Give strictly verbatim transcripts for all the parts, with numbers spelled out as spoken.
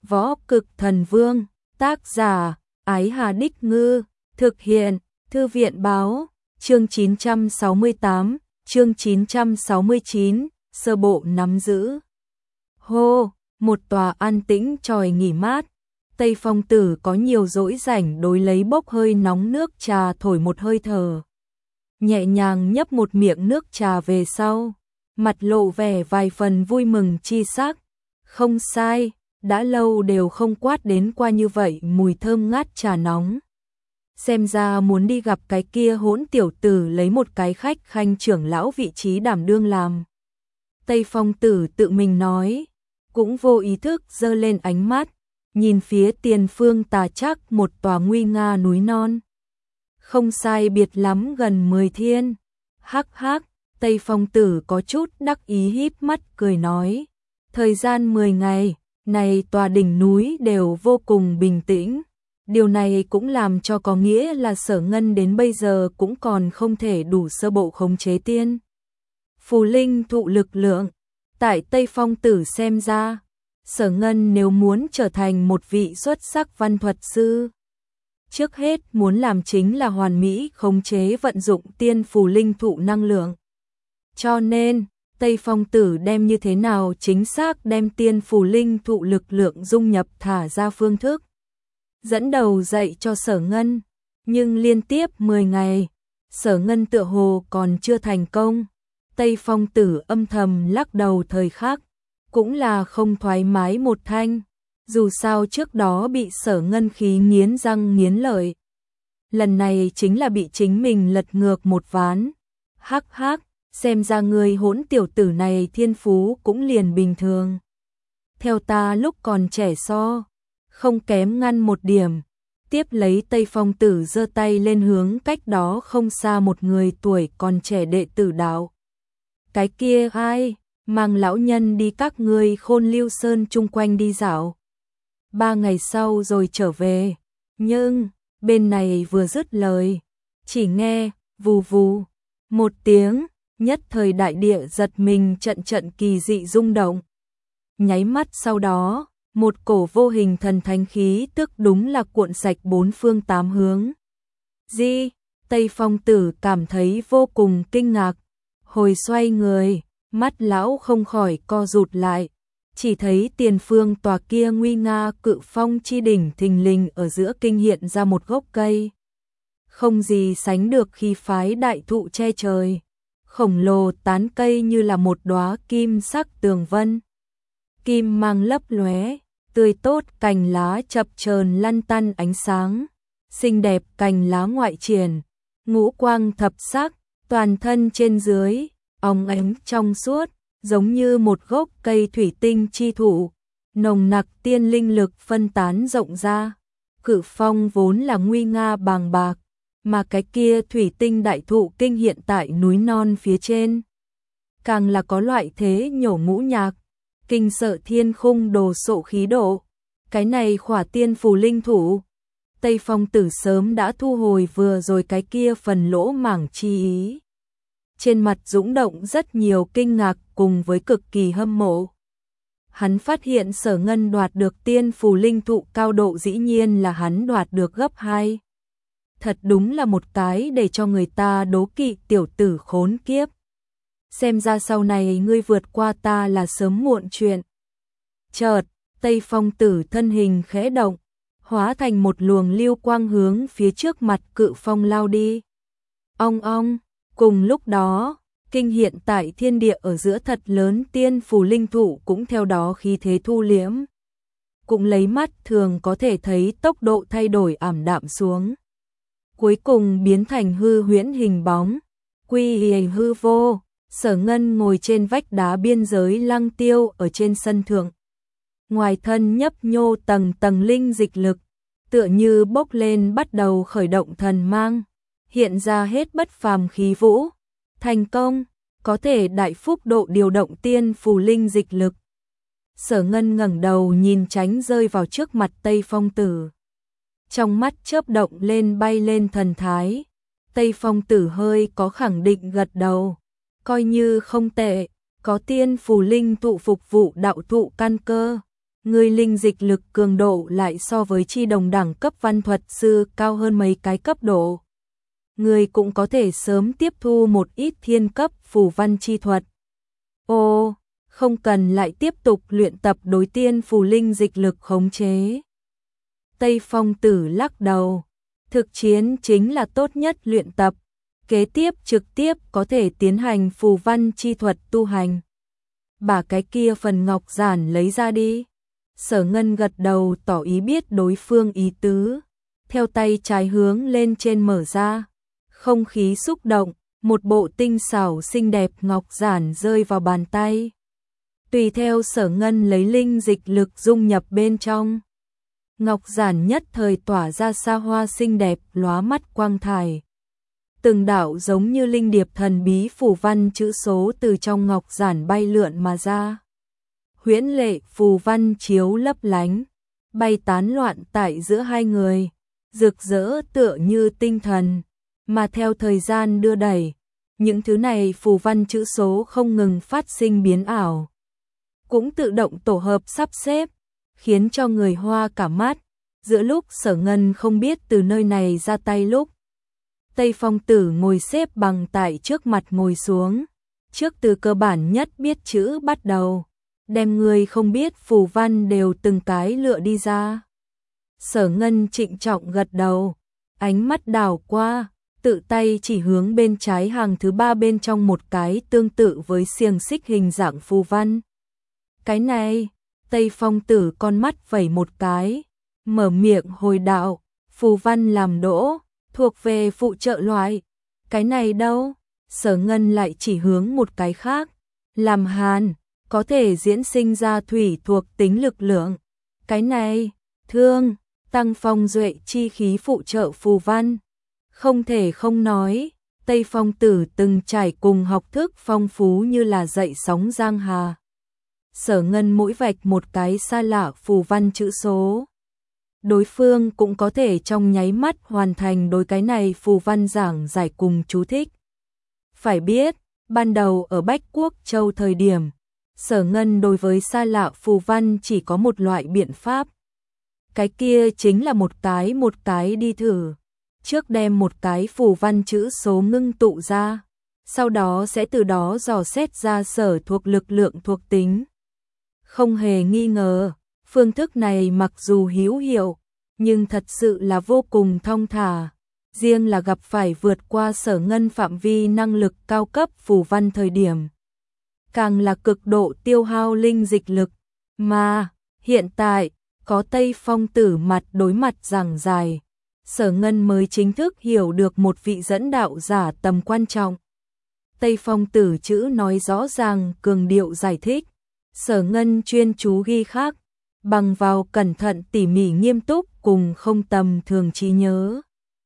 Võ Cực Thần Vương, tác giả, Ái Hà Đích Ngư, thực hiện, Thư viện Báo, chương chín trăm sáu mươi tám, chương chín trăm sáu mươi chín, sơ bộ nắm giữ. Hô, một tòa an tĩnh tròi nghỉ mát, Tây Phong Tử có nhiều rỗi rảnh đối lấy bốc hơi nóng nước trà thổi một hơi thở. Nhẹ nhàng nhấp một miệng nước trà về sau, mặt lộ vẻ vài phần vui mừng chi sắc. Không sai, đã lâu đều không quát đến qua như vậy mùi thơm ngát trà nóng. Xem ra muốn đi gặp cái kia hỗn tiểu tử lấy một cái khách khanh trưởng lão vị trí đảm đương làm. Tây Phong Tử tự mình nói, cũng vô ý thức giơ lên ánh mắt, nhìn phía tiền phương tà chắc một tòa nguy nga núi non. Không sai biệt lắm gần mười thiên. Hắc hắc, Tây Phong Tử có chút đắc ý híp mắt cười nói, thời gian mười ngày, này tòa đỉnh núi đều vô cùng bình tĩnh. Điều này cũng làm cho có nghĩa là Sở Ngân đến bây giờ cũng còn không thể đủ sơ bộ khống chế tiên phù linh thụ lực lượng. Tại Tây Phong Tử xem ra, Sở Ngân nếu muốn trở thành một vị xuất sắc văn thuật sư, trước hết muốn làm chính là hoàn mỹ khống chế vận dụng tiên phù linh thụ năng lượng. Cho nên, Tây Phong Tử đem như thế nào chính xác đem tiên phù linh thụ lực lượng dung nhập thả ra phương thức, dẫn đầu dạy cho Sở Ngân, nhưng liên tiếp mười ngày, Sở Ngân tựa hồ còn chưa thành công. Tây Phong Tử âm thầm lắc đầu thời khắc, cũng là không thoải mái một thanh, dù sao trước đó bị Sở Ngân khí nghiến răng nghiến lợi. Lần này chính là bị chính mình lật ngược một ván. Hắc hắc, xem ra người hỗn tiểu tử này thiên phú cũng liền bình thường. Theo ta lúc còn trẻ so, không kém ngăn một điểm. Tiếp lấy Tây Phong Tử giơ tay lên hướng cách đó không xa một người tuổi còn trẻ đệ tử đạo. Cái kia ai, mang lão nhân đi các ngươi Khôn Lưu Sơn chung quanh đi dạo. Ba ngày sau rồi trở về. Nhưng, bên này vừa dứt lời, chỉ nghe, vù vù, một tiếng, nhất thời đại địa giật mình trận trận kỳ dị rung động. Nháy mắt sau đó, một cổ vô hình thần thánh khí tức đúng là cuộn sạch bốn phương tám hướng. Di, Tây Phong Tử cảm thấy vô cùng kinh ngạc, hồi xoay người, mắt lão không khỏi co rụt lại, chỉ thấy tiền phương tòa kia nguy nga cự phong chi đỉnh thình lình ở giữa kinh hiện ra một gốc cây. Không gì sánh được khi phái đại thụ che trời, khổng lồ tán cây như là một đóa kim sắc tường vân. Kim mang lấp lóe, tươi tốt cành lá chập chờn lăn tăn ánh sáng, xinh đẹp cành lá ngoại triển, ngũ quang thập sắc, toàn thân trên dưới, óng ánh trong suốt, giống như một gốc cây thủy tinh chi thụ, nồng nặc tiên linh lực phân tán rộng ra. Cự phong vốn là nguy nga bàng bạc, mà cái kia thủy tinh đại thụ kinh hiện tại núi non phía trên, càng là có loại thế nhổ ngũ nhạc, kinh sợ thiên khung đồ sộ khí độ. Cái này khỏa tiên phù linh thủ, Tây Phong Tử sớm đã thu hồi vừa rồi cái kia phần lỗ mảng chi ý. Trên mặt dũng động rất nhiều kinh ngạc cùng với cực kỳ hâm mộ. Hắn phát hiện Sở Ngân đoạt được tiên phù linh thụ cao độ dĩ nhiên là hắn đoạt được gấp hai. Thật đúng là một cái để cho người ta đố kỵ tiểu tử khốn kiếp. Xem ra sau này ngươi vượt qua ta là sớm muộn chuyện. Chợt, Tây Phong Tử thân hình khẽ động, hóa thành một luồng lưu quang hướng phía trước mặt cự phong lao đi. Ong ong, cùng lúc đó, kinh hiện tại thiên địa ở giữa thật lớn tiên phù linh thụ cũng theo đó khí thế thu liễm. Cũng lấy mắt thường có thể thấy tốc độ thay đổi ảm đạm xuống. Cuối cùng biến thành hư huyễn hình bóng, quy hiền hư vô. Sở Ngân ngồi trên vách đá biên giới lăng tiêu ở trên sân thượng. Ngoài thân nhấp nhô tầng tầng linh dịch lực, tựa như bốc lên bắt đầu khởi động thần mang, hiện ra hết bất phàm khí vũ. Thành công, có thể đại phúc độ điều động tiên phù linh dịch lực. Sở Ngân ngẩng đầu nhìn tránh rơi vào trước mặt Tây Phong Tử. Trong mắt chớp động lên bay lên thần thái. Tây Phong Tử hơi có khẳng định gật đầu. Coi như không tệ, có tiên phù linh tụ phục vụ đạo thụ căn cơ, Người linh dịch lực cường độ lại so với chi đồng đẳng cấp văn thuật sư cao hơn mấy cái cấp độ. Người cũng có thể sớm tiếp thu một ít thiên cấp phù văn chi thuật. Ô, không cần lại tiếp tục luyện tập đối tiên phù linh dịch lực khống chế. Tây Phong Tử lắc đầu, thực chiến chính là tốt nhất luyện tập, kế tiếp trực tiếp có thể tiến hành phù văn chi thuật tu hành. Bà cái kia phần ngọc giản lấy ra đi. Sở Ngân gật đầu tỏ ý biết đối phương ý tứ, theo tay trái hướng lên trên mở ra. Không khí xúc động, một bộ tinh xảo xinh đẹp ngọc giản rơi vào bàn tay. Tùy theo Sở Ngân lấy linh dịch lực dung nhập bên trong. Ngọc giản nhất thời tỏa ra xa hoa xinh đẹp lóa mắt quang thải. Từng đạo giống như linh điệp thần bí phù văn chữ số từ trong ngọc giản bay lượn mà ra. Huyễn lệ phù văn chiếu lấp lánh, bay tán loạn tại giữa hai người, rực rỡ tựa như tinh thần, mà theo thời gian đưa đẩy, những thứ này phù văn chữ số không ngừng phát sinh biến ảo, cũng tự động tổ hợp sắp xếp, khiến cho người hoa cả mắt. Giữa lúc Sở Ngân không biết từ nơi này ra tay lúc, Tây Phong Tử ngồi xếp bằng tại trước mặt ngồi xuống, trước từ cơ bản nhất biết chữ bắt đầu, đem người không biết phù văn đều từng cái lựa đi ra. Sở Ngân trịnh trọng gật đầu, ánh mắt đảo qua, tự tay chỉ hướng bên trái hàng thứ ba bên trong một cái tương tự với xiềng xích hình dạng phù văn. Cái này, Tây Phong Tử con mắt vẩy một cái, mở miệng hồi đạo, phù văn làm đỗ, thuộc về phụ trợ loại. Cái này đâu? Sở Ngân lại chỉ hướng một cái khác, làm hàn, có thể diễn sinh ra thủy thuộc tính lực lượng. Cái này, thương, tăng phong duệ chi khí phụ trợ phù văn. Không thể không nói, Tây Phong Tử từng trải cùng học thức phong phú như là dậy sóng giang hà. Sở Ngân mỗi vạch một cái xa lạ phù văn chữ số, đối phương cũng có thể trong nháy mắt hoàn thành đối cái này phù văn giảng giải cùng chú thích. Phải biết, ban đầu ở Bách Quốc Châu thời điểm, Sở Ngân đối với xa lạ phù văn chỉ có một loại biện pháp. Cái kia chính là một cái một cái đi thử. Trước đem một cái phù văn chữ số ngưng tụ ra, sau đó sẽ từ đó dò xét ra sở thuộc lực lượng thuộc tính. Không hề nghi ngờ, phương thức này mặc dù hữu hiệu, nhưng thật sự là vô cùng thong thả. Riêng là gặp phải vượt qua Sở Ngân phạm vi năng lực cao cấp phù văn thời điểm, càng là cực độ tiêu hao linh dịch lực. Mà, hiện tại, có Tây Phong Tử mặt đối mặt giảng giải, Sở Ngân mới chính thức hiểu được một vị dẫn đạo giả tầm quan trọng. Tây Phong Tử chữ nói rõ ràng cường điệu giải thích, Sở Ngân chuyên chú ghi khắc, bằng vào cẩn thận tỉ mỉ nghiêm túc cùng không tầm thường trí nhớ.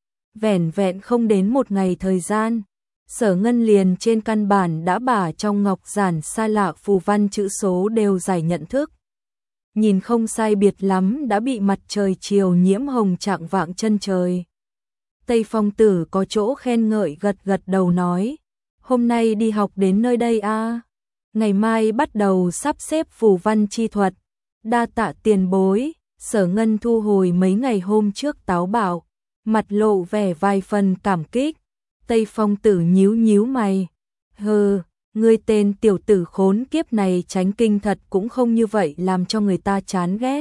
Vẻn vẹn không đến một ngày thời gian, Sở Ngân liền trên căn bản đã bả trong ngọc giản xa lạ phù văn chữ số đều giải nhận thức. Nhìn không sai biệt lắm đã bị mặt trời chiều nhiễm hồng trạng vạng chân trời. Tây Phong Tử có chỗ khen ngợi gật gật đầu nói, hôm nay đi học đến nơi đây a, à? Ngày mai bắt đầu sắp xếp phù văn chi thuật. Đa tạ tiền bối. Sở Ngân thu hồi mấy ngày hôm trước táo bạo, mặt lộ vẻ vài phần cảm kích. Tây Phong Tử nhíu nhíu mày, hừ, ngươi tên tiểu tử khốn kiếp này tránh kinh thật cũng không như vậy làm cho người ta chán ghét.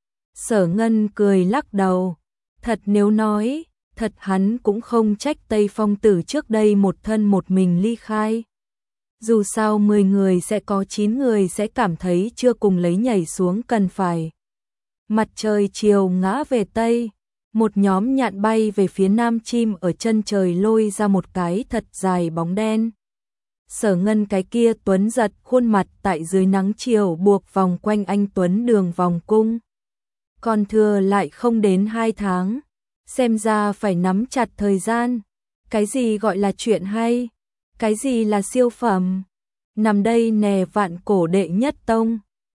Sở Ngân cười lắc đầu, thật nếu nói, thật hắn cũng không trách Tây Phong Tử trước đây một thân một mình ly khai. Dù sao mười người sẽ có chín người sẽ cảm thấy chưa cùng lấy nhảy xuống cần phải. Mặt trời chiều ngã về Tây, một nhóm nhạn bay về phía nam chim ở chân trời lôi ra một cái thật dài bóng đen. Sở Ngân cái kia tuấn giật khuôn mặt tại dưới nắng chiều buộc vòng quanh anh tuấn đường vòng cung. Còn thừa lại không đến hai tháng, xem ra phải nắm chặt thời gian. Cái gì gọi là chuyện hay? Cái gì là siêu phẩm? Nằm đây nè vạn cổ đệ nhất tông.